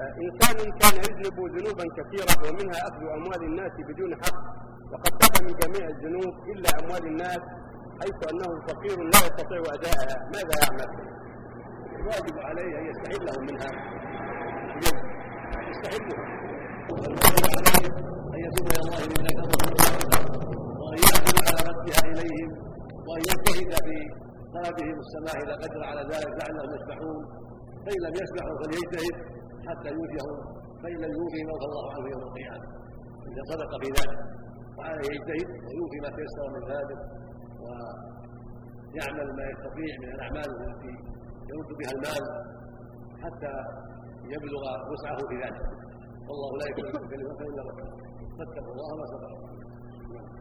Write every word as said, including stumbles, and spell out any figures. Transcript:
إنسان كان يذنب ذنوبا كثيرة ومنها أخذ أموال الناس بدون حق، وقد تاب من جميع الذنوب إلا أموال الناس، حيث أنه فقير لا يستطيع أداءها، ماذا يعمل؟ الواجب عليه أن يستحلهم منها، يستحلهم، والواجب عليه أن يتوب إلى الله من ذلك وأن يعزم على ردها إليهم، وأن يجتهد في طلبهم السماح إذا قدر على ذلك لعلهم يسمحون، فإن لم يسمحوا فليجتهد حتى يوفيهم، فإن لم يوفهم عفى الله عنه يوم القيامة إذا صدق في ذلك. وعليه يجتهد ويوفي ما تيسر من ذلك، ويعمل ما يستطيع من الأعمال التي يرد بها المال حتى يبلغ وسعه في ذلك. والله لا يكلف نفسا إلا وسعها، فاتقوا الله ما استطعتم.